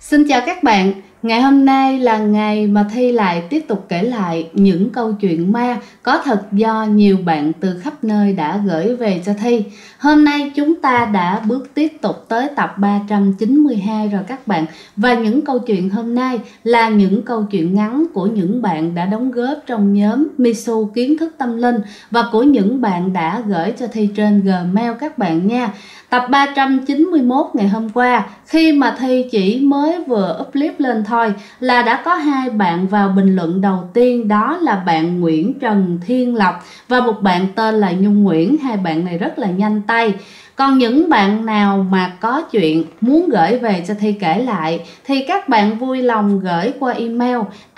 Xin chào các bạn, ngày hôm nay là ngày mà Thi lại tiếp tục kể lại những câu chuyện ma có thật do nhiều bạn từ khắp nơi đã gửi về cho Thi. Hôm nay chúng ta đã bước tiếp tục tới tập 392 rồi các bạn. Và những câu chuyện hôm nay là những câu chuyện ngắn của những bạn đã đóng góp trong nhóm Misu Kiến Thức Tâm Linh và của những bạn đã gửi cho Thi trên Gmail các bạn nha. Tập 391 ngày hôm qua, khi mà Thi chỉ mới vừa up clip lên thôi là đã có hai bạn vào bình luận đầu tiên, đó là bạn Nguyễn Trần Thiên Lộc và một bạn tên là Nhung Nguyễn. Hai bạn này rất là nhanh tay. Còn những bạn nào mà có chuyện muốn gửi về cho Thi kể lại thì các bạn vui lòng gửi qua email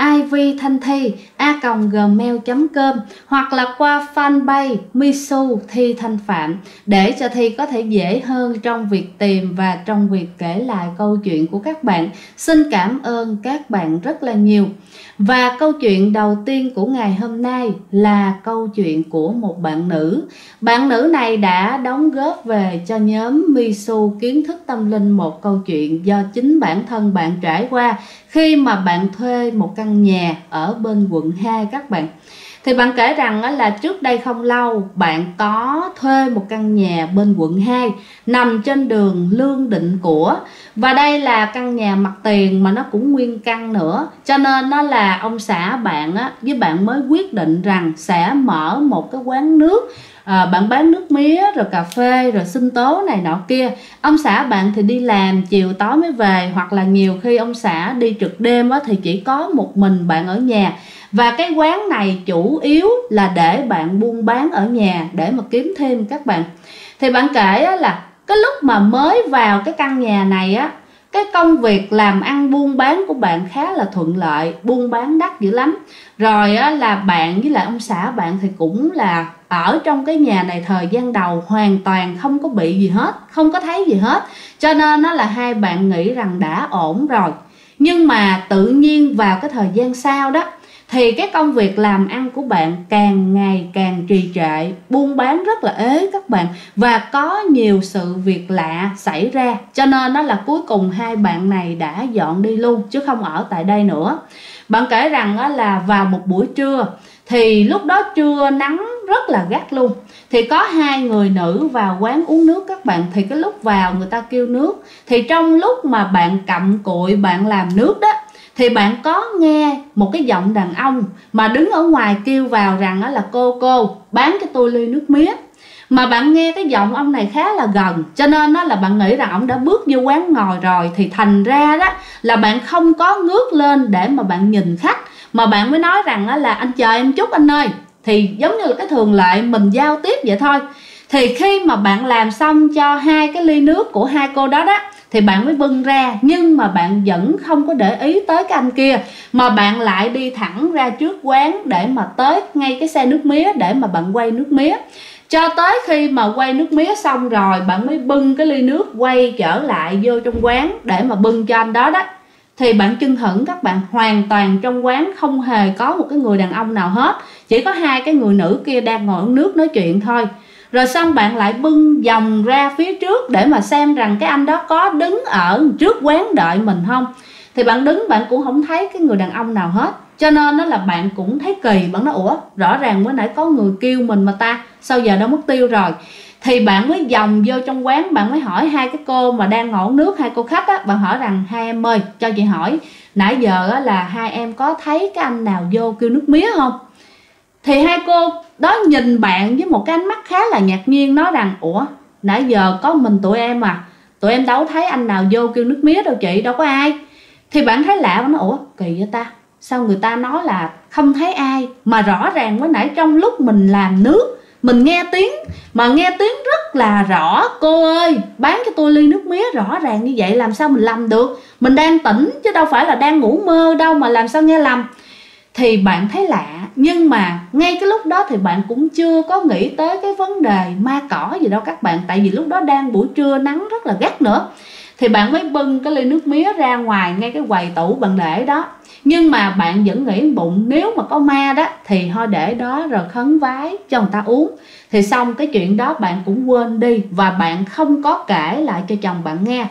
ivthanthi@gmail.com hoặc là qua fanpage Misu Thi Thanh Phạm để cho Thi có thể dễ hơn trong việc tìm và trong việc kể lại câu chuyện của các bạn. Xin cảm ơn các bạn rất là nhiều. Và câu chuyện đầu tiên của ngày hôm nay là câu chuyện của một bạn nữ. Bạn nữ này đã đóng góp về cho nhóm Misu Kiến Thức Tâm Linh một câu chuyện do chính bản thân bạn trải qua khi mà bạn thuê một căn nhà ở bên quận 2 các bạn. Thì bạn kể rằng là trước đây không lâu bạn có thuê một căn nhà bên quận 2 nằm trên đường Lương Định Của. Và đây là căn nhà mặt tiền mà nó cũng nguyên căn nữa. Cho nên nó là ông xã bạn với bạn mới quyết định rằng sẽ mở một cái quán nước. Bạn bán nước mía rồi cà phê rồi sinh tố này nọ kia. Ông xã bạn thì đi làm chiều tối mới về, hoặc là nhiều khi ông xã đi trực đêm thì chỉ có một mình bạn ở nhà. Và cái quán này chủ yếu là để bạn buôn bán ở nhà để mà kiếm thêm các bạn. Thì bạn kể là cái lúc mà mới vào cái căn nhà này cái công việc làm ăn buôn bán của bạn khá là thuận lợi, buôn bán đắt dữ lắm. Rồi là bạn với lại ông xã bạn thì cũng là ở trong cái nhà này thời gian đầu hoàn toàn không có bị gì hết, không có thấy gì hết. Cho nên là hai bạn nghĩ rằng đã ổn rồi. Nhưng mà tự nhiên vào cái thời gian sau đó thì cái công việc làm ăn của bạn càng ngày càng trì trệ, buôn bán rất là ế các bạn, và có nhiều sự việc lạ xảy ra. Cho nên là cuối cùng hai bạn này đã dọn đi luôn chứ không ở tại đây nữa. Bạn kể rằng là vào một buổi trưa, thì lúc đó trưa nắng rất là gắt luôn, thì có hai người nữ vào quán uống nước các bạn. Thì cái lúc vào người ta kêu nước, thì trong lúc mà bạn cặm cụi bạn làm nước đó thì bạn có nghe một cái giọng đàn ông mà đứng ở ngoài kêu vào rằng là cô bán cho tôi ly nước mía. Mà bạn nghe cái giọng ông này khá là gần, cho nên là bạn nghĩ rằng ông đã bước vô quán ngồi rồi. Thì thành ra đó là bạn không có ngước lên để mà bạn nhìn khách, mà bạn mới nói rằng là anh chờ em chút anh ơi. Thì giống như là cái thường lệ mình giao tiếp vậy thôi. Thì khi mà bạn làm xong cho hai cái ly nước của hai cô đó thì bạn mới bưng ra, nhưng mà bạn vẫn không có để ý tới cái anh kia, mà bạn lại đi thẳng ra trước quán để mà tới ngay cái xe nước mía để mà bạn quay nước mía. Cho tới khi mà quay nước mía xong rồi, bạn mới bưng cái ly nước quay trở lại vô trong quán để mà bưng cho anh đó đó. Thì bạn chưng hửng các bạn, hoàn toàn trong quán không hề có một cái người đàn ông nào hết, chỉ có hai cái người nữ kia đang ngồi uống nước nói chuyện thôi. Rồi xong bạn lại bưng vòng ra phía trước để mà xem rằng cái anh đó có đứng ở trước quán đợi mình không. Thì bạn đứng bạn cũng không thấy cái người đàn ông nào hết. Cho nên là bạn cũng thấy kỳ, bạn nói ủa rõ ràng mới nãy có người kêu mình mà ta, sao giờ đã mất tiêu rồi. Thì bạn mới vòng vô trong quán, bạn mới hỏi hai cái cô mà đang ngồi nước, hai cô khách bạn hỏi rằng hai em ơi, cho chị hỏi nãy giờ là hai em có thấy cái anh nào vô kêu nước mía không. Thì hai cô đó nhìn bạn với một cái ánh mắt khá là ngạc nhiên, nói rằng ủa nãy giờ có mình tụi em à, tụi em đâu thấy anh nào vô kêu nước mía đâu chị, đâu có ai. Thì bạn thấy lạ, bạn nói ủa kỳ vậy ta, sao người ta nói là không thấy ai mà rõ ràng mới nãy trong lúc mình làm nước mình nghe tiếng, mà nghe tiếng rất là rõ, cô ơi bán cho tôi ly nước mía, rõ ràng như vậy làm sao mình lầm được, mình đang tỉnh chứ đâu phải là đang ngủ mơ đâu mà làm sao nghe lầm. Thì bạn thấy lạ, nhưng mà ngay cái lúc đó thì bạn cũng chưa có nghĩ tới cái vấn đề ma cỏ gì đâu các bạn. Tại vì lúc đó đang buổi trưa nắng rất là gắt nữa. Thì bạn mới bưng cái ly nước mía ra ngoài ngay cái quầy tủ bạn để đó. Nhưng mà bạn vẫn nghĩ bụng nếu mà có ma đó thì thôi để đó rồi khấn vái cho người ta uống. Thì xong cái chuyện đó bạn cũng quên đi và bạn không có kể lại cho chồng bạn nghe.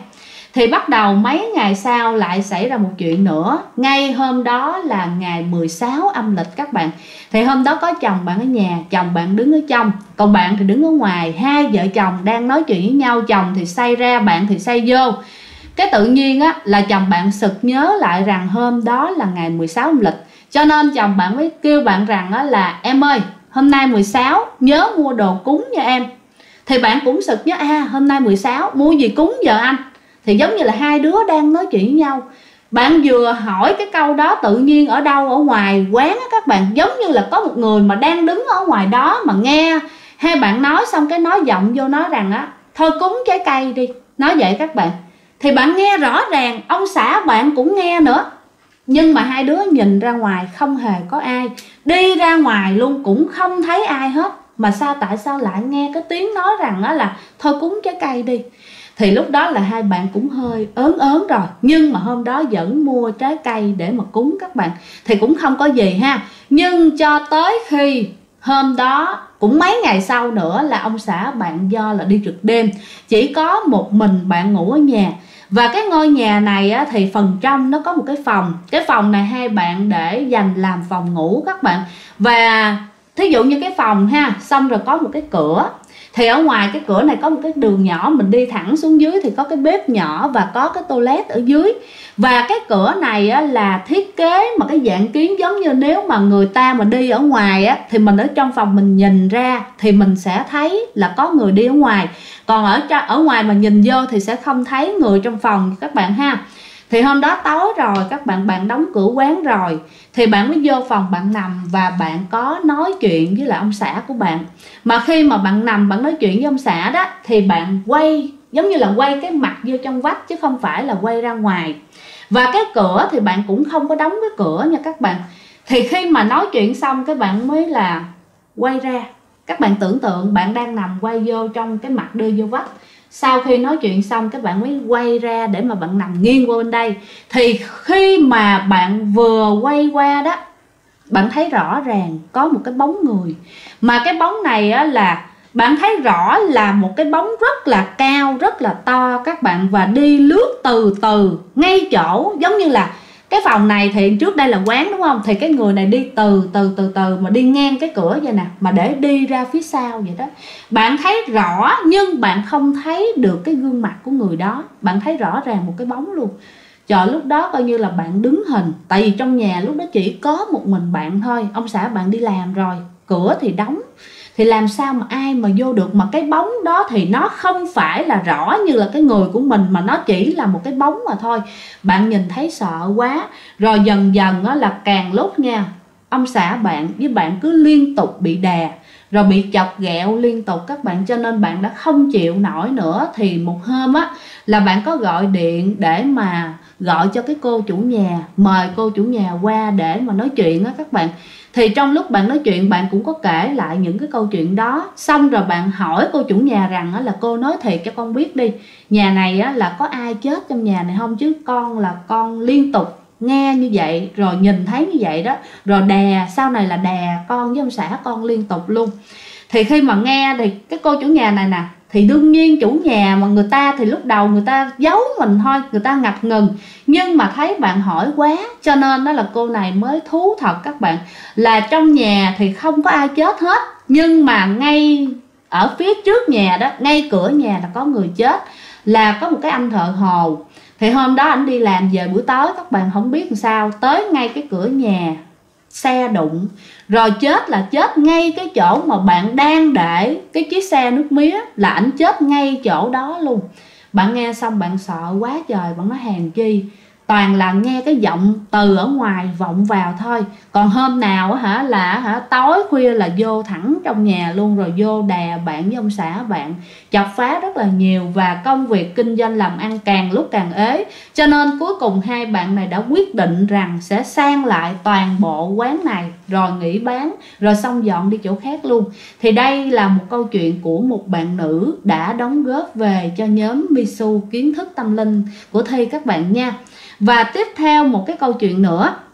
Thì bắt đầu mấy ngày sau lại xảy ra một chuyện nữa. Ngay hôm đó là ngày 16 âm lịch các bạn. Thì hôm đó có chồng bạn ở nhà, chồng bạn đứng ở trong, còn bạn thì đứng ở ngoài. Hai vợ chồng đang nói chuyện với nhau, chồng thì say ra, bạn thì say vô. Cái tự nhiên á là chồng bạn sực nhớ lại rằng hôm đó là ngày 16 âm lịch. Cho nên chồng bạn mới kêu bạn rằng á là em ơi, hôm nay 16 nhớ mua đồ cúng cho em. Thì bạn cũng sực nhớ, hôm nay 16 mua gì cúng giờ anh. Thì giống như là hai đứa đang nói chuyện với nhau. Bạn vừa hỏi cái câu đó, tự nhiên ở đâu ở ngoài quán á các bạn, giống như là có một người mà đang đứng ở ngoài đó mà nghe hai bạn nói, xong cái nói giọng vô nói rằng á thôi cúng trái cây đi, nói vậy các bạn. Thì bạn nghe rõ ràng, ông xã bạn cũng nghe nữa. Nhưng mà hai đứa nhìn ra ngoài không hề có ai, đi ra ngoài luôn cũng không thấy ai hết. Mà sao, tại sao lại nghe cái tiếng nói rằng á là thôi cúng trái cây đi. Thì lúc đó là hai bạn cũng hơi ớn ớn rồi. Nhưng mà hôm đó vẫn mua trái cây để mà cúng các bạn. Thì cũng không có gì ha. Nhưng cho tới khi hôm đó, cũng mấy ngày sau nữa, là ông xã bạn do là đi trực đêm, chỉ có một mình bạn ngủ ở nhà. Và cái ngôi nhà này á, thì phần trong nó có một cái phòng. Cái phòng này hai bạn để dành làm phòng ngủ các bạn. Và thí dụ như cái phòng ha, xong rồi có một cái cửa. Thì ở ngoài cái cửa này có một cái đường nhỏ, mình đi thẳng xuống dưới thì có cái bếp nhỏ và có cái toilet ở dưới. Và cái cửa này á, là thiết kế mà cái dạng kiến giống như nếu mà người ta mà đi ở ngoài á, thì mình ở trong phòng mình nhìn ra thì mình sẽ thấy là có người đi ở ngoài. Còn ở ngoài mà nhìn vô thì sẽ không thấy người trong phòng các bạn ha. Thì hôm đó tối rồi các bạn đóng cửa quán rồi, thì bạn mới vô phòng bạn nằm và bạn có nói chuyện với lại ông xã của bạn. Mà khi mà bạn nằm bạn nói chuyện với ông xã đó, thì bạn quay giống như là quay cái mặt vô trong vách chứ không phải là quay ra ngoài. Và cái cửa thì bạn cũng không có đóng cái cửa nha các bạn. Thì khi mà nói chuyện xong cái bạn mới là quay ra. Các bạn tưởng tượng bạn đang nằm quay vô trong cái mặt đưa vô vách. Sau khi nói chuyện xong các bạn mới quay ra để mà bạn nằm nghiêng qua bên đây. Thì khi mà bạn vừa quay qua đó, bạn thấy rõ ràng có một cái bóng người. Mà cái bóng này á, là bạn thấy rõ là một cái bóng rất là cao, rất là to các bạn. Và đi lướt từ từ ngay chỗ, giống như là cái phòng này thì trước đây là quán đúng không, thì cái người này đi từ từ mà đi ngang cái cửa vậy nè, mà để đi ra phía sau vậy đó. Bạn thấy rõ nhưng bạn không thấy được cái gương mặt của người đó, bạn thấy rõ ràng một cái bóng luôn. Trời, lúc đó coi như là bạn đứng hình. Tại vì trong nhà lúc đó chỉ có một mình bạn thôi, ông xã bạn đi làm rồi, cửa thì đóng. Thì làm sao mà ai mà vô được. Mà cái bóng đó thì nó không phải là rõ như là cái người của mình, mà nó chỉ là một cái bóng mà thôi. Bạn nhìn thấy sợ quá. Rồi dần dần á, là càng lúc nha, ông xã bạn với bạn cứ liên tục bị đè, rồi bị chọc ghẹo liên tục các bạn. Cho nên bạn đã không chịu nổi nữa. Thì một hôm á, là bạn có gọi điện để mà gọi cho cái cô chủ nhà, mời cô chủ nhà qua để mà nói chuyện á các bạn. Thì trong lúc bạn nói chuyện, bạn cũng có kể lại những cái câu chuyện đó. Xong rồi bạn hỏi cô chủ nhà rằng là cô nói thiệt cho con biết đi, nhà này á, là có ai chết trong nhà này không, chứ con là con liên tục nghe như vậy, rồi nhìn thấy như vậy đó, rồi đè, sau này là đè con với ông xã con liên tục luôn. Thì khi mà nghe thì cái cô chủ nhà này nè, thì đương nhiên chủ nhà mà người ta thì lúc đầu người ta giấu mình thôi, người ta ngập ngừng. Nhưng mà thấy bạn hỏi quá, cho nên đó là cô này mới thú thật các bạn, là trong nhà thì không có ai chết hết. Nhưng mà ngay ở phía trước nhà đó, ngay cửa nhà là có người chết, là có một cái anh thợ hồ. Thì hôm đó anh đi làm về buổi tối, các bạn không biết làm sao, tới ngay cái cửa nhà, xe đụng, rồi chết là chết ngay cái chỗ mà bạn đang để cái chiếc xe nước mía, là ảnh chết ngay chỗ đó luôn. Bạn nghe xong bạn sợ quá trời, bạn nói hèn chi, toàn là nghe cái giọng từ ở ngoài vọng vào thôi. Còn hôm nào là tối khuya là vô thẳng trong nhà luôn, rồi vô đè bạn với ông xã bạn, chọc phá rất là nhiều. Và công việc kinh doanh làm ăn càng lúc càng ế. Cho nên cuối cùng hai bạn này đã quyết định rằng sẽ sang lại toàn bộ quán này, rồi nghỉ bán, rồi xong dọn đi chỗ khác luôn. Thì đây là một câu chuyện của một bạn nữ đã đóng góp về cho nhóm Misu kiến thức tâm linh của Thi các bạn nha. Và tiếp theo một cái câu chuyện nữa,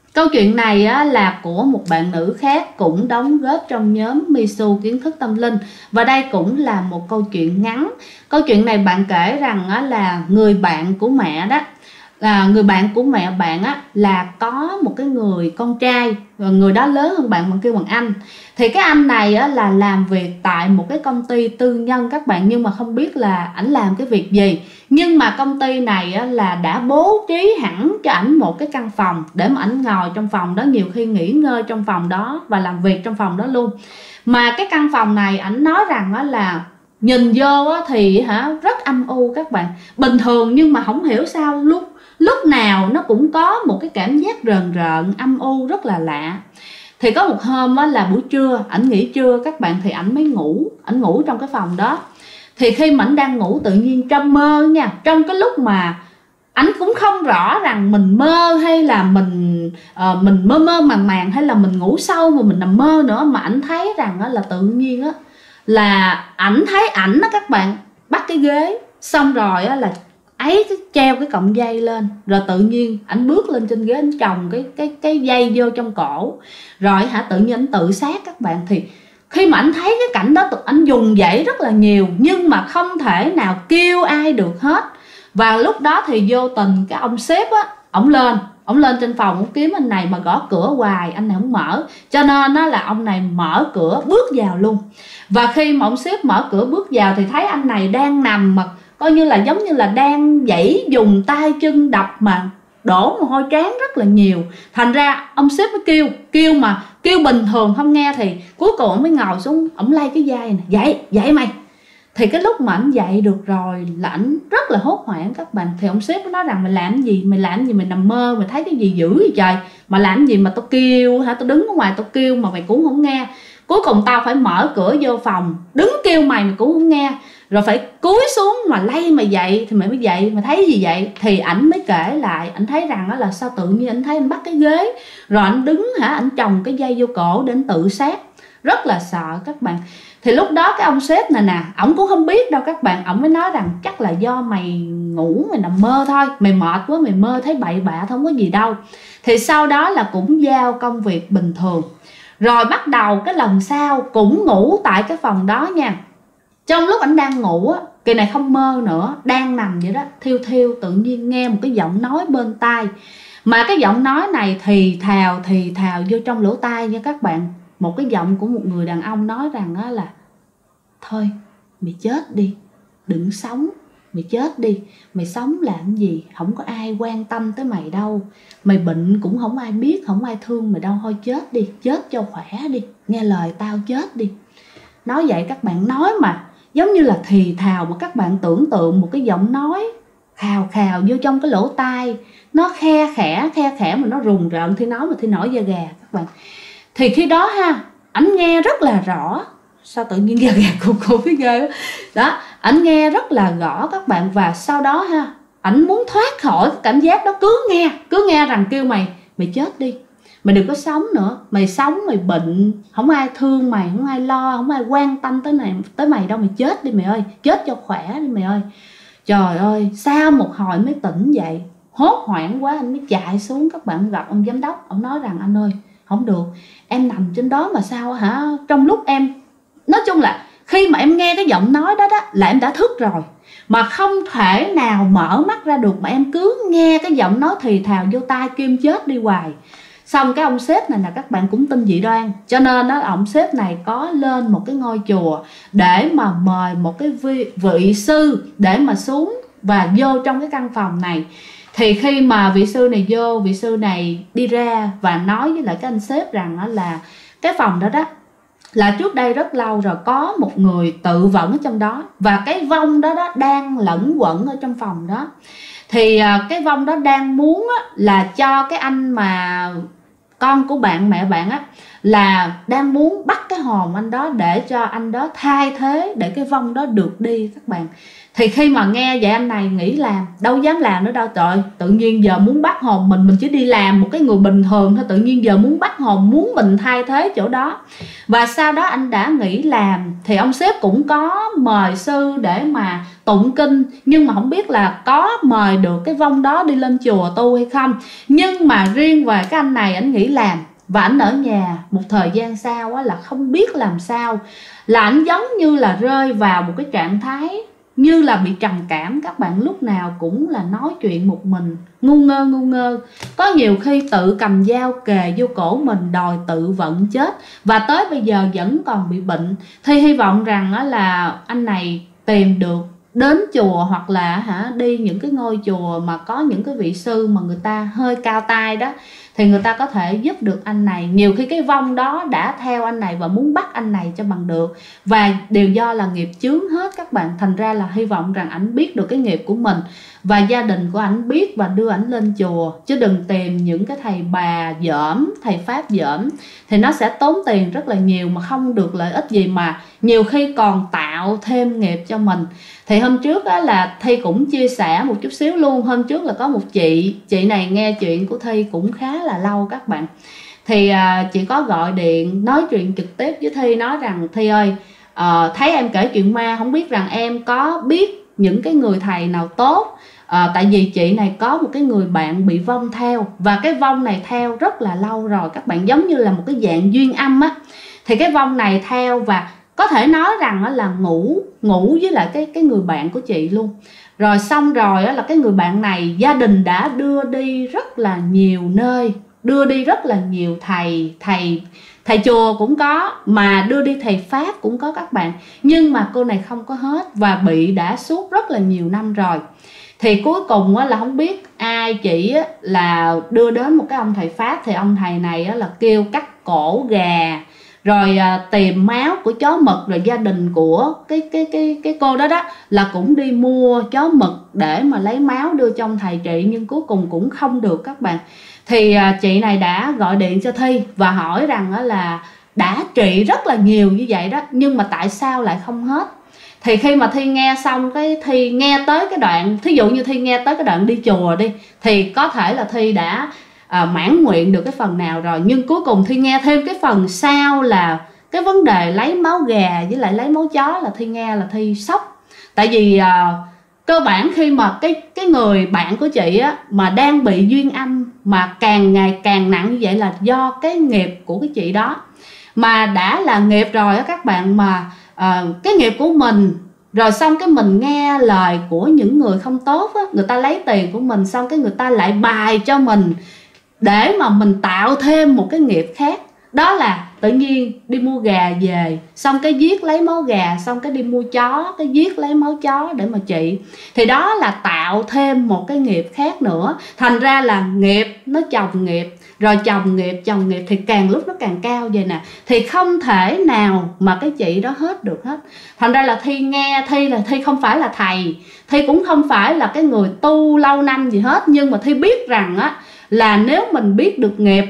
Câu chuyện này á, là của một bạn nữ khác cũng đóng góp trong nhóm Misu kiến thức tâm linh. Và đây cũng là một câu chuyện ngắn. Câu chuyện này bạn kể rằng á, là người bạn của mẹ đó, người bạn của mẹ bạn á, là có một cái người con trai, và người đó lớn hơn bạn kêu bằng anh. Thì cái anh này á, là làm việc tại một cái công ty tư nhân các bạn, nhưng mà không biết là ảnh làm cái việc gì. Nhưng mà công ty này á, là đã bố trí hẳn cho ảnh một cái căn phòng để mà ảnh ngồi trong phòng đó, nhiều khi nghỉ ngơi trong phòng đó và làm việc trong phòng đó luôn. Mà cái căn phòng này ảnh nói rằng á, là nhìn vô á, thì rất âm u các bạn, bình thường nhưng mà không hiểu sao lúc nào nó cũng có một cái cảm giác rờn rợn âm u rất là lạ. Thì có một hôm á, là buổi trưa, ảnh nghỉ trưa các bạn, thì ảnh mới ảnh ngủ trong cái phòng đó. Thì khi mà ảnh đang ngủ, tự nhiên trong mơ nha, trong cái lúc mà ảnh cũng không rõ rằng mình mơ hay là mình mơ mơ màng màng, hay là mình ngủ sâu mà mình nằm mơ nữa, mà ảnh thấy rằng á, là tự nhiên á, là ảnh thấy ảnh đó các bạn, bắt cái ghế xong rồi á, là treo cái cọng dây lên, rồi tự nhiên ảnh bước lên trên ghế, ảnh chồng cái dây vô trong cổ, rồi tự nhiên ảnh tự sát các bạn. Thì khi mà ảnh thấy cái cảnh đó, ảnh dùng dãy rất là nhiều nhưng mà không thể nào kêu ai được hết. Và lúc đó thì vô tình cái ông sếp á, ổng lên trên phòng, ổng kiếm anh này mà gõ cửa hoài, anh này không mở, cho nên nó là ông này mở cửa bước vào luôn. Và khi mà ông sếp mở cửa bước vào thì thấy anh này đang nằm mà coi như là giống như là đang giãy, dùng tay chân đập mà đổ mồ hôi trán rất là nhiều. Thành ra ông sếp mới kêu mà kêu bình thường không nghe, thì cuối cùng ông mới ngồi xuống, ông lay cái vai này, dậy mày. Thì cái lúc mà ảnh dậy được rồi là ảnh rất là hốt hoảng các bạn. Thì ông sếp nói rằng mày làm gì, mày nằm mơ, mày thấy cái gì dữ vậy trời, mà làm gì mà tao kêu tao đứng ở ngoài tao kêu mà mày cũng không nghe. Cuối cùng tao phải mở cửa vô phòng, đứng kêu mày cũng không nghe, rồi phải cúi xuống mà lay mày dậy thì mày mới dậy. Mày thấy gì vậy? Thì ảnh mới kể lại, ảnh thấy rằng đó là sao tự nhiên ảnh thấy anh bắt cái ghế, rồi ảnh đứng ảnh chồng cái dây vô cổ để ảnh tự sát. Rất là sợ các bạn. Thì lúc đó cái ông sếp này nè, ổng cũng không biết đâu các bạn, ổng mới nói rằng chắc là do mày ngủ, mày nằm mơ thôi, mày mệt quá, mày mơ thấy bậy bạ, không có gì đâu. Thì sau đó là cũng giao công việc bình thường. Rồi bắt đầu cái lần sau cũng ngủ tại cái phòng đó nha. Trong lúc ảnh đang ngủ á, kỳ này không mơ nữa, đang nằm vậy đó, thiêu thiêu, tự nhiên nghe một cái giọng nói bên tai. Mà cái giọng nói này thì thào vô trong lỗ tai nha các bạn. Một cái giọng của một người đàn ông nói rằng á là: thôi mày chết đi, đừng sống, mày chết đi, mày sống làm gì, không có ai quan tâm tới mày đâu, mày bệnh cũng không ai biết, không ai thương mày đâu, thôi chết đi, chết cho khỏe đi, nghe lời tao chết đi. Nói vậy các bạn, nói mà giống như là thì thào, mà các bạn tưởng tượng một cái giọng nói khào khào vô trong cái lỗ tai, nó khe khẽ mà nó rùng rợn, thì nói mà thì nổi da gà các bạn. Thì khi đó ảnh nghe rất là rõ. Sao tự nhiên da gà cô phía ghê đó. Ảnh nghe rất là rõ các bạn. Và sau đó ảnh muốn thoát khỏi cái cảm giác đó, cứ nghe rằng kêu mày chết đi, mày đừng có sống nữa, mày sống mày bệnh, không ai thương mày, không ai lo, không ai quan tâm tới mày đâu, mày chết đi mày ơi, chết cho khỏe đi mày ơi. Trời ơi, sau một hồi mới tỉnh dậy, hốt hoảng quá, anh mới chạy xuống các bạn, gặp ông giám đốc. Ông nói rằng: anh ơi, không được, em nằm trên đó mà sao trong lúc em, nói chung là khi mà em nghe cái giọng nói đó là em đã thức rồi, mà không thể nào mở mắt ra được, mà em cứ nghe cái giọng nói thì thào vô tai kêu em chết đi hoài. Xong cái ông sếp này là các bạn cũng tin dị đoan, cho nên đó ông sếp này có lên một cái ngôi chùa để mà mời một cái vị sư để mà xuống và vô trong cái căn phòng này. Thì khi mà vị sư này vô, vị sư này đi ra và nói với lại cái anh sếp rằng là cái phòng đó là trước đây rất lâu rồi có một người tự vẫn ở trong đó, và cái vong đó đang lẫn quẩn ở trong phòng đó. Thì cái vong đó đang muốn là cho cái anh mà con của mẹ bạn là đang muốn bắt cái hồn anh đó để cho anh đó thay thế, để cái vong đó được đi các bạn. Thì khi mà nghe vậy anh này nghỉ làm, đâu dám làm nữa đâu. Trời, tự nhiên giờ muốn bắt hồn mình chỉ đi làm một cái người bình thường thôi, tự nhiên giờ muốn bắt hồn, muốn mình thay thế chỗ đó. Và sau đó anh đã nghỉ làm thì ông sếp cũng có mời sư để mà tụng kinh, nhưng mà không biết là có mời được cái vong đó đi lên chùa tu hay không. Nhưng mà riêng về cái anh này, anh nghỉ làm và ảnh ở nhà một thời gian sau á, là không biết làm sao, là ảnh giống như là rơi vào một cái trạng thái như là bị trầm cảm. Các bạn lúc nào cũng là nói chuyện một mình, ngu ngơ. Có nhiều khi tự cầm dao kề vô cổ mình đòi tự vận chết, và tới bây giờ vẫn còn bị bệnh. Thì hy vọng rằng là anh này tìm được đến chùa, hoặc là đi những cái ngôi chùa mà có những cái vị sư mà người ta hơi cao tay đó, thì người ta có thể giúp được anh này. Nhiều khi cái vong đó đã theo anh này và muốn bắt anh này cho bằng được, và đều do là nghiệp chướng hết các bạn. Thành ra là hy vọng rằng ảnh biết được cái nghiệp của mình, và gia đình của ảnh biết và đưa ảnh lên chùa, chứ đừng tìm những cái thầy bà dởm, thầy pháp dởm, thì nó sẽ tốn tiền rất là nhiều mà không được lợi ích gì, mà nhiều khi còn tạo thêm nghiệp cho mình. Thì hôm trước á, là Thi cũng chia sẻ một chút xíu luôn. Hôm trước là có một chị này nghe chuyện của Thi cũng khá là lâu các bạn. Thì chị có gọi điện nói chuyện trực tiếp với Thi, nói rằng Thi ơi, thấy em kể chuyện ma, không biết rằng em có biết những cái người thầy nào tốt. Tại vì chị này có một cái người bạn bị vong theo, và cái vong này theo rất là lâu rồi các bạn, giống như là một cái dạng duyên âm á. Thì cái vong này theo, và có thể nói rằng là ngủ với lại cái người bạn của chị luôn. Rồi xong rồi là cái người bạn này gia đình đã đưa đi rất là nhiều nơi, đưa đi rất là nhiều thầy chùa cũng có, mà đưa đi thầy pháp cũng có các bạn. Nhưng mà cô này không có hết, và bị đã suốt rất là nhiều năm rồi. Thì cuối cùng là không biết ai chỉ là đưa đến một cái ông thầy pháp. Thì ông thầy này là kêu cắt cổ gà, rồi tìm máu của chó mực. Rồi gia đình của cái cô đó là cũng đi mua chó mực để mà lấy máu đưa cho ông thầy trị, nhưng cuối cùng cũng không được các bạn. Thì chị này đã gọi điện cho Thi và hỏi rằng là đã trị rất là nhiều như vậy đó, nhưng mà tại sao lại không hết. Thì khi mà Thi nghe xong, Thi nghe tới cái đoạn, thí dụ như Thi nghe tới cái đoạn đi chùa đi, thì có thể là Thi đã mãn nguyện được cái phần nào rồi. Nhưng cuối cùng Thi nghe thêm cái phần sau là cái vấn đề lấy máu gà với lại lấy máu chó, là Thi nghe là Thi sốc. Tại vì cơ bản khi mà cái người bạn của chị á mà đang bị duyên âm mà càng ngày càng nặng như vậy, là do cái nghiệp của cái chị đó. Mà đã là nghiệp rồi á các bạn, mà cái nghiệp của mình rồi xong cái mình nghe lời của những người không tốt á, người ta lấy tiền của mình, xong cái người ta lại bài cho mình để mà mình tạo thêm một cái nghiệp khác. Đó là tự nhiên đi mua gà về, xong cái giết lấy máu gà, xong cái đi mua chó, cái giết lấy máu chó để mà trị. Thì đó là tạo thêm một cái nghiệp khác nữa. Thành ra là nghiệp nó chồng nghiệp, rồi chồng nghiệp thì càng lúc nó càng cao vậy nè. Thì không thể nào mà cái chị đó hết được hết. Thành ra là Thi nghe, Thi không phải là thầy, Thi cũng không phải là cái người tu lâu năm gì hết. Nhưng mà Thi biết rằng á, là nếu mình biết được nghiệp,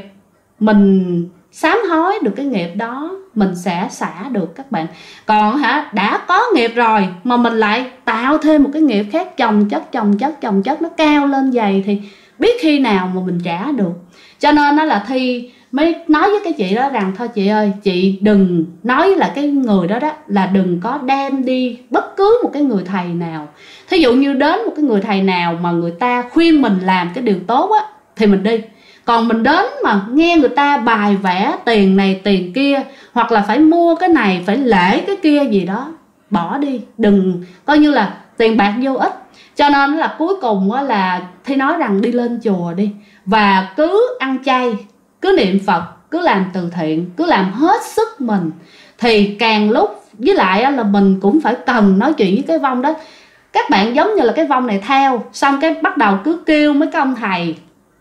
mình sám hối được cái nghiệp đó, mình sẽ xả được các bạn. Còn đã có nghiệp rồi mà mình lại tạo thêm một cái nghiệp khác, chồng chất nó cao lên dày, thì biết khi nào mà mình trả được. Cho nên đó là Thi mới nói với cái chị đó rằng thôi chị ơi, chị đừng nói với lại cái người đó là đừng có đem đi bất cứ một cái người thầy nào. Thí dụ như đến một cái người thầy nào mà người ta khuyên mình làm cái điều tốt á, thì mình đi. Còn mình đến mà nghe người ta bài vẽ tiền này tiền kia, hoặc là phải mua cái này, phải lễ cái kia gì đó, bỏ đi. Đừng, coi như là tiền bạc vô ích. Cho nên là cuối cùng là Thi nói rằng đi lên chùa đi, và cứ ăn chay, cứ niệm Phật, cứ làm từ thiện, cứ làm hết sức mình. Thì càng lúc, với lại là mình cũng phải cần nói chuyện với cái vong đó. Các bạn giống như là cái vong này theo, xong cái bắt đầu cứ kêu mấy cái ông thầy,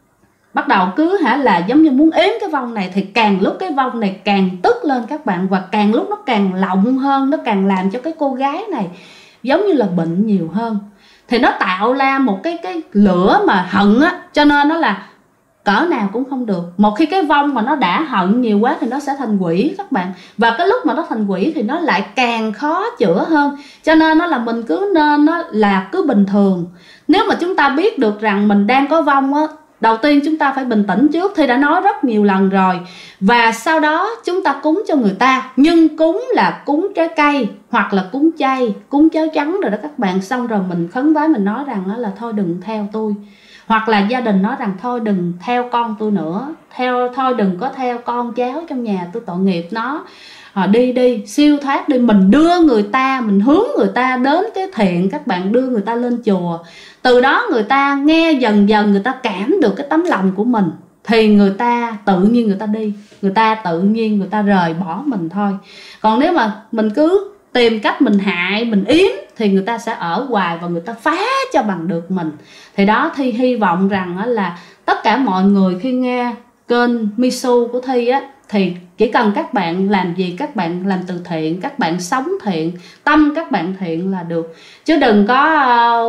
bắt đầu cứ là giống như muốn ếm cái vong này. Thì càng lúc cái vong này càng tức lên các bạn, và càng lúc nó càng lộng hơn, nó càng làm cho cái cô gái này giống như là bệnh nhiều hơn. Thì nó tạo ra một cái lửa mà hận á. Cho nên nó là cỡ nào cũng không được. Một khi cái vong mà nó đã hận nhiều quá thì nó sẽ thành quỷ các bạn. Và cái lúc mà nó thành quỷ thì nó lại càng khó chữa hơn. Cho nên nó là mình cứ nên là cứ bình thường. Nếu mà chúng ta biết được rằng mình đang có vong á, đầu tiên chúng ta phải bình tĩnh trước, Thi đã nói rất nhiều lần rồi. Và sau đó chúng ta cúng cho người ta. Nhưng cúng là cúng trái cây hoặc là cúng chay, cúng cháo trắng rồi đó các bạn. Xong rồi mình khấn vái, mình nói rằng là thôi đừng theo tôi. Hoặc là gia đình nói rằng thôi đừng theo con tôi nữa, thôi đừng có theo con cháu trong nhà tôi, tội nghiệp nó. Đi siêu thoát đi. Mình đưa người ta, mình hướng người ta đến cái thiện các bạn, đưa người ta lên chùa. Từ đó người ta nghe dần dần, người ta cảm được cái tấm lòng của mình, thì người ta tự nhiên người ta đi, người ta tự nhiên người ta rời bỏ mình thôi. Còn nếu mà mình cứ tìm cách mình hại, mình yếm thì người ta sẽ ở hoài và người ta phá cho bằng được mình. Thì đó, Thi hy vọng rằng là tất cả mọi người khi nghe kênh Misu của Thi á, thì chỉ cần các bạn làm gì, các bạn làm từ thiện, các bạn sống thiện, tâm các bạn thiện là được. Chứ đừng có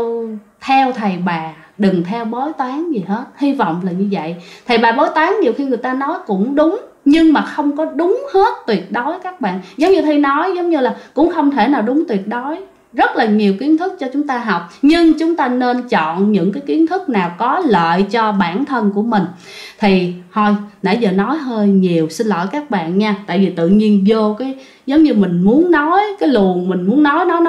theo thầy bà, đừng theo bói toán gì hết. Hy vọng là như vậy. Thầy bà bói toán nhiều khi người ta nói cũng đúng, nhưng mà không có đúng hết tuyệt đối các bạn. Giống như Thi nói, giống như là cũng không thể nào đúng tuyệt đối. Rất là nhiều kiến thức cho chúng ta học, nhưng chúng ta nên chọn những cái kiến thức nào có lợi cho bản thân của mình. Thì thôi, nãy giờ nói hơi nhiều, xin lỗi các bạn nha. Tại vì tự nhiên vô cái giống như mình muốn nói cái luồng, mình muốn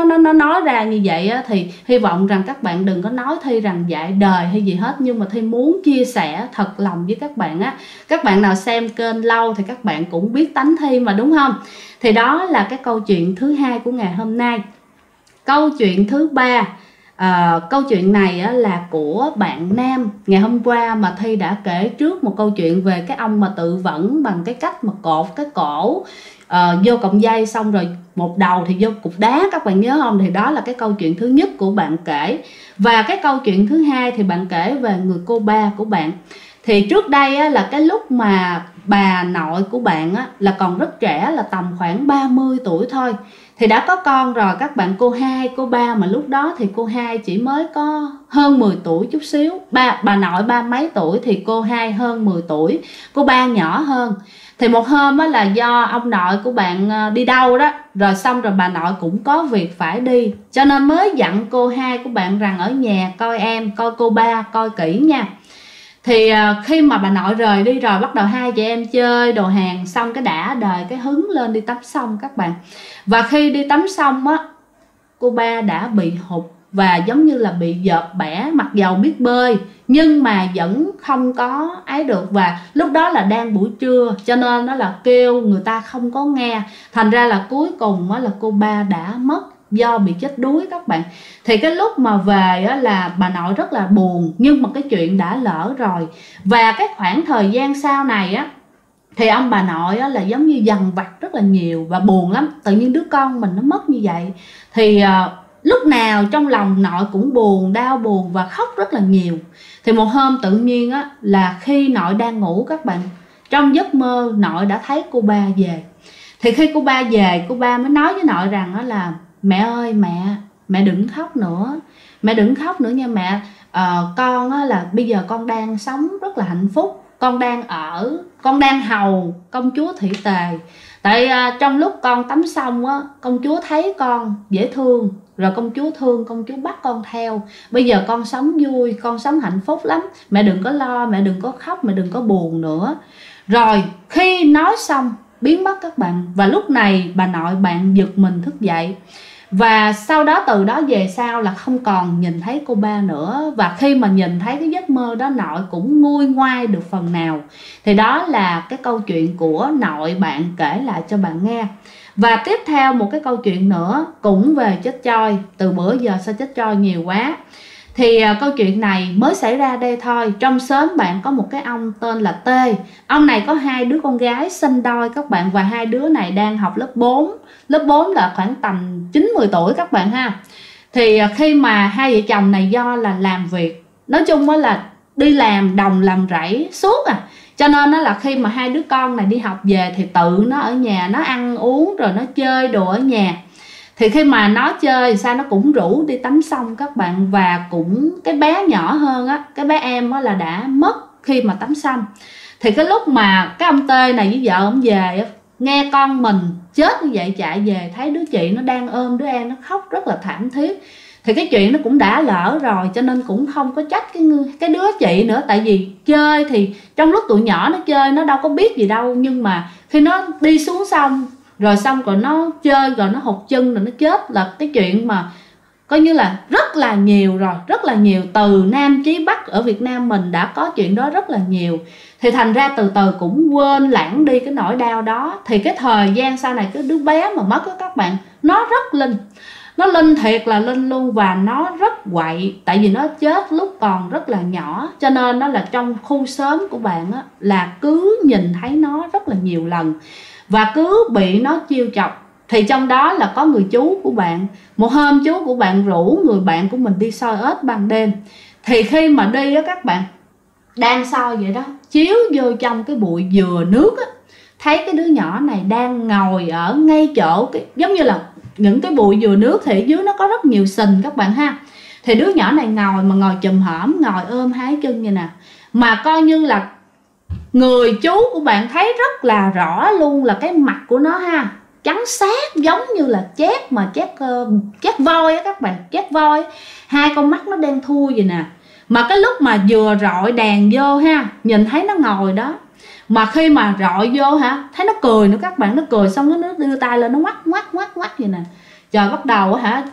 nói ra như vậy á, thì hy vọng rằng các bạn đừng có nói Thi rằng dạy đời hay gì hết. Nhưng mà Thi muốn chia sẻ thật lòng với các bạn á. Các bạn nào xem kênh lâu thì các bạn cũng biết tánh Thi mà, đúng không? Thì đó là cái câu chuyện thứ hai của ngày hôm nay. Câu chuyện thứ ba, câu chuyện này là của bạn Nam. Ngày hôm qua mà Thi đã kể trước một câu chuyện về cái ông mà tự vẫn bằng cái cách mà cột cái cổ vô cọng dây, xong rồi một đầu thì vô cục đá, các bạn nhớ không? Thì đó là cái câu chuyện thứ nhất của bạn kể. Và cái câu chuyện thứ hai thì bạn kể về người cô ba của bạn. Thì trước đây là cái lúc mà bà nội của bạn là còn rất trẻ, là tầm khoảng 30 tuổi thôi, thì đã có con rồi các bạn. Cô hai, cô ba mà lúc đó thì cô hai chỉ mới có hơn 10 tuổi chút xíu. Bà nội ba mấy tuổi thì cô hai hơn 10 tuổi, cô ba nhỏ hơn. Thì một hôm là do ông nội của bạn đi đâu đó, rồi xong rồi bà nội cũng có việc phải đi, cho nên mới dặn cô hai của bạn rằng ở nhà coi em, coi cô ba, coi kỹ nha. Thì khi mà bà nội rời đi rồi, bắt đầu hai chị em chơi đồ hàng, xong cái đã đời cái hứng lên đi tắm sông các bạn. Và khi đi tắm sông á, cô ba đã bị hụt và giống như là bị dợp bẻ, mặc dầu biết bơi nhưng mà vẫn không có ấy được. Và lúc đó là đang buổi trưa, cho nên nó là kêu người ta không có nghe. Thành ra là cuối cùng là cô ba đã mất do bị chết đuối các bạn. Thì cái lúc mà về là bà nội rất là buồn, nhưng mà cái chuyện đã lỡ rồi. Và cái khoảng thời gian sau này thì ông bà nội là giống như dằn vặt rất là nhiều và buồn lắm. Tự nhiên đứa con mình nó mất như vậy. Thì lúc nào trong lòng nội cũng buồn, đau buồn và khóc rất là nhiều. Thì một hôm tự nhiên là khi nội đang ngủ các bạn, trong giấc mơ nội đã thấy cô ba về. Thì khi cô ba về, cô ba mới nói với nội rằng là mẹ ơi, mẹ đừng khóc nữa, mẹ đừng khóc nữa nha mẹ. Con là bây giờ con đang sống rất là hạnh phúc, con đang hầu công chúa Thị Tề. Tại trong lúc con tắm xong công chúa thấy con dễ thương, rồi công chúa thương, công chúa bắt con theo. Bây giờ con sống vui, con sống hạnh phúc lắm, mẹ đừng có lo, mẹ đừng có khóc, mẹ đừng có buồn nữa. Rồi khi nói xong biến mất các bạn. Và lúc này bà nội bạn giật mình thức dậy. Và sau đó, từ đó về sau là không còn nhìn thấy cô ba nữa. Và khi mà nhìn thấy cái giấc mơ đó, nội cũng nguôi ngoai được phần nào. Thì đó là cái câu chuyện của nội bạn kể lại cho bạn nghe. Và tiếp theo một cái câu chuyện nữa cũng về chết choi. Từ bữa giờ sao chết choi nhiều quá. Thì câu chuyện này mới xảy ra đây thôi. Trong xóm bạn có một cái ông tên là T. Ông này có hai đứa con gái sinh đôi các bạn. Và hai đứa này đang học lớp 4. Lớp 4 là khoảng tầm 9-10 tuổi các bạn ha. Thì khi mà hai vợ chồng này do là làm việc, nói chung là đi làm đồng làm rẫy suốt cho nên là khi mà hai đứa con này đi học về thì tự nó ở nhà, nó ăn uống rồi nó chơi đồ ở nhà. Thì khi mà nó chơi sao nó cũng rủ đi tắm sông các bạn. Và cũng cái bé nhỏ hơn cái bé em là đã mất khi mà tắm xong. Thì cái lúc mà cái ông Tê này với vợ ông về, nghe con mình chết như vậy chạy về thấy đứa chị nó đang ôm đứa An, nó khóc rất là thảm thiết. Thì cái chuyện nó cũng đã lỡ rồi, cho nên cũng không có trách cái đứa chị nữa. Tại vì chơi thì trong lúc tụi nhỏ nó chơi nó đâu có biết gì đâu, nhưng mà khi nó đi xuống xong rồi nó chơi rồi nó hụt chân rồi nó chết là cái chuyện mà coi như là rất là nhiều rồi, rất là nhiều. Từ Nam chí Bắc ở Việt Nam mình đã có chuyện đó rất là nhiều. Thì thành ra từ từ cũng quên lãng đi cái nỗi đau đó. Thì cái thời gian sau này cái đứa bé mà mất đó các bạn, nó rất linh. Nó linh thiệt là linh luôn, và nó rất quậy. Tại vì nó chết lúc còn rất là nhỏ, cho nên nó là trong khu xóm của bạn á, là cứ nhìn thấy nó rất là nhiều lần và cứ bị nó chiêu chọc. Thì trong đó là có người chú của bạn. Một hôm chú của bạn rủ người bạn của mình đi soi ếch ban đêm. Thì khi mà đi á các bạn, đang soi vậy đó, chiếu vô trong cái bụi dừa nước á, thấy cái đứa nhỏ này đang ngồi ở ngay chỗ cái, giống như là những cái bụi dừa nước thì dưới nó có rất nhiều sình các bạn ha. Thì đứa nhỏ này ngồi mà ngồi chùm hõm, ngồi ôm hai chân như nè. Mà coi như là người chú của bạn thấy rất là rõ luôn là cái mặt của nó ha, trắng xác giống như là chét, mà chét voi á các bạn, chét voi. Hai con mắt nó đen thui vậy nè. Mà cái lúc mà vừa rọi đèn vô ha, nhìn thấy nó ngồi đó. Mà khi mà rọi vô hả, thấy nó cười nữa các bạn. Nó cười xong nó đưa tay lên nó ngoắc vậy nè. Trời, bắt đầu hả,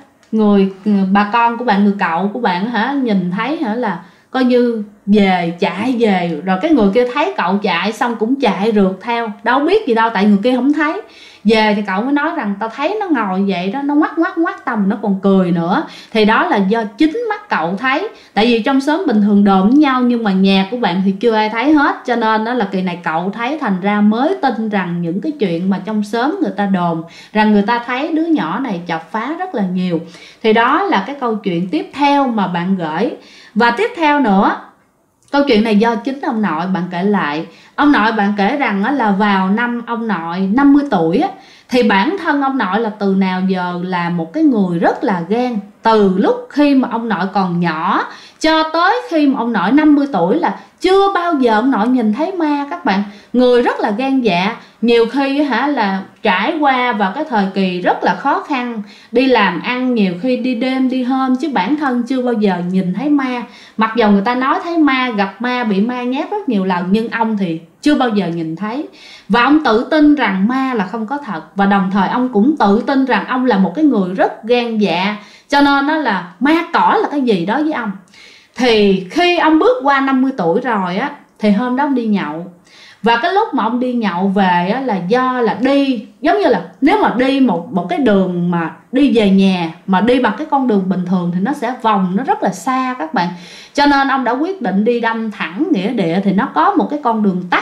bà con của bạn, người cậu của bạn hả, nhìn thấy hả là coi như chạy về. Rồi cái người kia thấy cậu chạy xong cũng chạy rượt theo, đâu biết gì đâu, tại người kia không thấy. Về thì cậu mới nói rằng tao thấy nó ngồi vậy đó, nó ngoắc tầm, nó còn cười nữa. Thì đó là do chính mắt cậu thấy. Tại vì trong xóm bình thường đồn với nhau, nhưng mà nhà của bạn thì chưa ai thấy hết. Cho nên đó là kỳ này cậu thấy, thành ra mới tin rằng những cái chuyện mà trong xóm người ta đồn rằng người ta thấy đứa nhỏ này chọc phá rất là nhiều. Thì đó là cái câu chuyện tiếp theo mà bạn gửi. Và tiếp theo nữa, câu chuyện này do chính ông nội bạn kể lại. Ông nội bạn kể rằng là vào năm ông nội 50 tuổi thì bản thân ông nội là từ nào giờ là một cái người rất là ghen. Từ lúc khi mà ông nội còn nhỏ cho tới khi mà ông nội 50 tuổi là chưa bao giờ ông nội nhìn thấy ma các bạn. Người rất là gan dạ. Nhiều khi là trải qua vào cái thời kỳ rất là khó khăn, đi làm ăn nhiều khi đi đêm đi hôm, chứ bản thân chưa bao giờ nhìn thấy ma. Mặc dù người ta nói thấy ma, gặp ma, bị ma nhát rất nhiều lần, nhưng ông thì chưa bao giờ nhìn thấy. Và ông tự tin rằng ma là không có thật. Và đồng thời ông cũng tự tin rằng ông là một cái người rất gan dạ. Cho nên nó là ma cỏ là cái gì đó với ông. Thì khi ông bước qua 50 tuổi rồi á, thì hôm đó ông đi nhậu. Và cái lúc mà ông đi nhậu về á, là do là đi giống như là nếu mà đi một cái đường mà đi về nhà mà đi bằng cái con đường bình thường thì nó sẽ vòng, nó rất là xa các bạn. Cho nên ông đã quyết định đi đâm thẳng nghĩa địa, thì nó có một cái con đường tắt,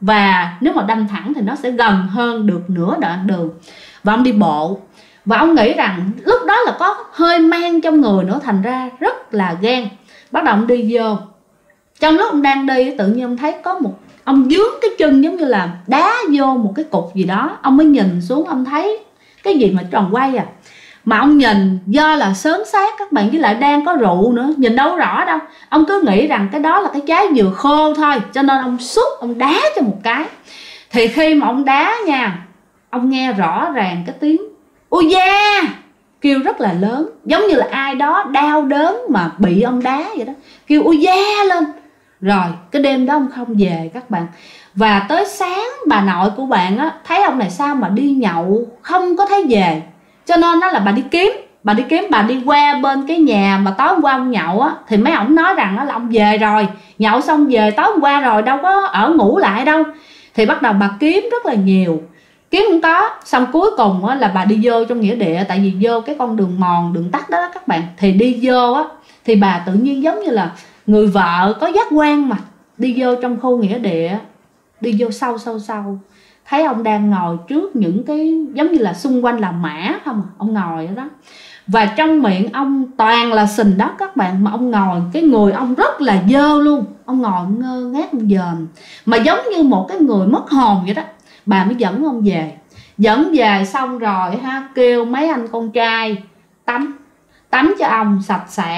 và nếu mà đâm thẳng thì nó sẽ gần hơn được nửa đoạn đường. Và ông đi bộ. Và ông nghĩ rằng lúc đó là có hơi mang trong người nữa, thành ra rất là ghen. Bắt đầu ông đi vô. Trong lúc ông đang đi, tự nhiên ông thấy có một, ông dướng cái chân giống như là đá vô một cái cục gì đó. Ông mới nhìn xuống, ông thấy cái gì mà tròn quay à. Mà ông nhìn do là sớm sát các bạn, với lại đang có rượu nữa, nhìn đâu rõ đâu. Ông cứ nghĩ rằng cái đó là cái trái dừa khô thôi, cho nên ông xúc, ông đá cho một cái. Thì khi mà ông đá nha, ông nghe rõ ràng cái tiếng ôi da kêu rất là lớn, giống như là ai đó đau đớn mà bị ông đá vậy đó, kêu ôi da lên. Rồi cái đêm đó ông không về các bạn. Và tới sáng bà nội của bạn á, thấy ông này sao mà đi nhậu không có thấy về. Cho nên đó là bà đi qua bên cái nhà mà tối hôm qua ông nhậu á, thì mấy ổng nói rằng là ông về rồi, nhậu xong về tối hôm qua rồi, đâu có ở ngủ lại đâu. Thì bắt đầu bà kiếm rất là nhiều, kiếm không có. Xong cuối cùng á, là bà đi vô trong nghĩa địa. Tại vì vô cái con đường mòn, đường tắt đó các bạn, thì đi vô á, thì bà tự nhiên giống như là người vợ có giác quan mà đi vô trong khu nghĩa địa, đi vô sâu thấy ông đang ngồi trước những cái giống như là xung quanh là mã không à. Ông ngồi ở đó và trong miệng ông toàn là sình đất các bạn. Mà ông ngồi, cái người ông rất là dơ luôn. Ông ngồi ngơ ngác, ông dòm mà giống như một cái người mất hồn vậy đó. Bà mới dẫn ông về. Dẫn về xong rồi kêu mấy anh con trai tắm cho ông sạch sẽ.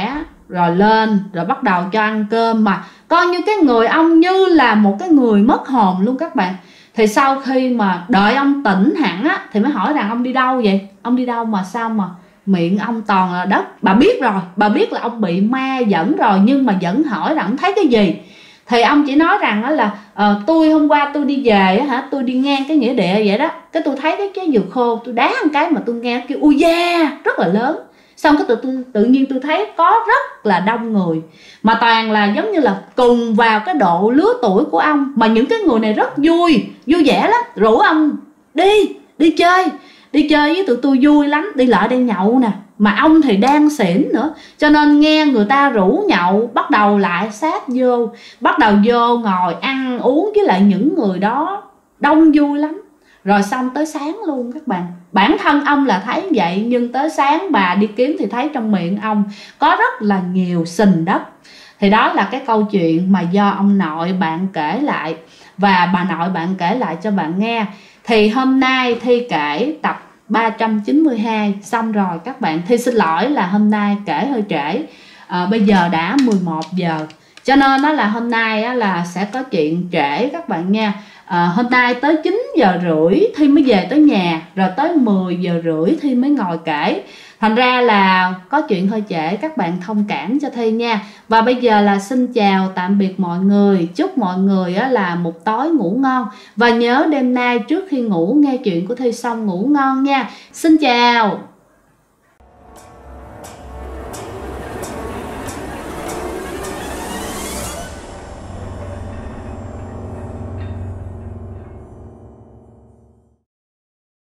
rồi lên rồi bắt đầu cho ăn cơm, mà coi như cái người ông như là một cái người mất hồn luôn các bạn. Thì sau khi mà đợi ông tỉnh hẳn á thì mới hỏi rằng ông đi đâu vậy, ông đi đâu mà sao mà miệng ông toàn là đất. Bà biết rồi, bà biết là ông bị ma dẫn rồi, nhưng mà vẫn hỏi rằng ông thấy cái gì. Thì ông chỉ nói rằng đó là tôi hôm qua tôi đi về hả, tôi đi ngang cái nghĩa địa vậy đó, cái tôi thấy cái trái dừa khô, tôi đá một cái mà tôi nghe kêu ui da rất là lớn. Xong cái tự nhiên tôi thấy có rất là đông người, mà toàn là giống như là cùng vào cái độ lứa tuổi của ông, mà những cái người này rất vui vẻ lắm, rủ ông đi chơi với tụi tôi vui lắm, đi lại đây nhậu nè. Mà ông thì đang xỉn nữa, cho nên nghe người ta rủ nhậu, bắt đầu lại sát vô, bắt đầu vô ngồi ăn uống với lại những người đó, đông vui lắm. Rồi xong tới sáng luôn các bạn. Bản thân ông là thấy vậy, nhưng tới sáng bà đi kiếm thì thấy trong miệng ông có rất là nhiều sình đất. Thì đó là cái câu chuyện mà do ông nội bạn kể lại, và bà nội bạn kể lại cho bạn nghe. Thì hôm nay Thi kể tập 392 xong rồi các bạn. Thi xin lỗi là hôm nay kể hơi trễ, bây giờ đã 11 giờ, cho nên đó là hôm nay là sẽ có chuyện trễ các bạn nha. Hôm nay tới 9 giờ rưỡi Thi mới về tới nhà, rồi tới 10 giờ rưỡi Thi mới ngồi kể. Thành ra là có chuyện hơi trễ, các bạn thông cảm cho Thi nha. Và bây giờ là xin chào tạm biệt mọi người. Chúc mọi người là một tối ngủ ngon. Và nhớ đêm nay trước khi ngủ nghe chuyện của Thi xong ngủ ngon nha. Xin chào.